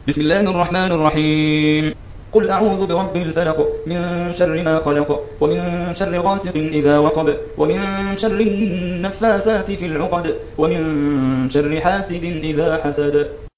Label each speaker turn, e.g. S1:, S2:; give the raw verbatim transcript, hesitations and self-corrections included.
S1: بسم الله الرحمن الرحيم. قل أعوذ برب الفلق من شر ما خلق ومن شر غاسق إذا وقب ومن شر النفاثات في العقد ومن شر حاسد إذا حسد.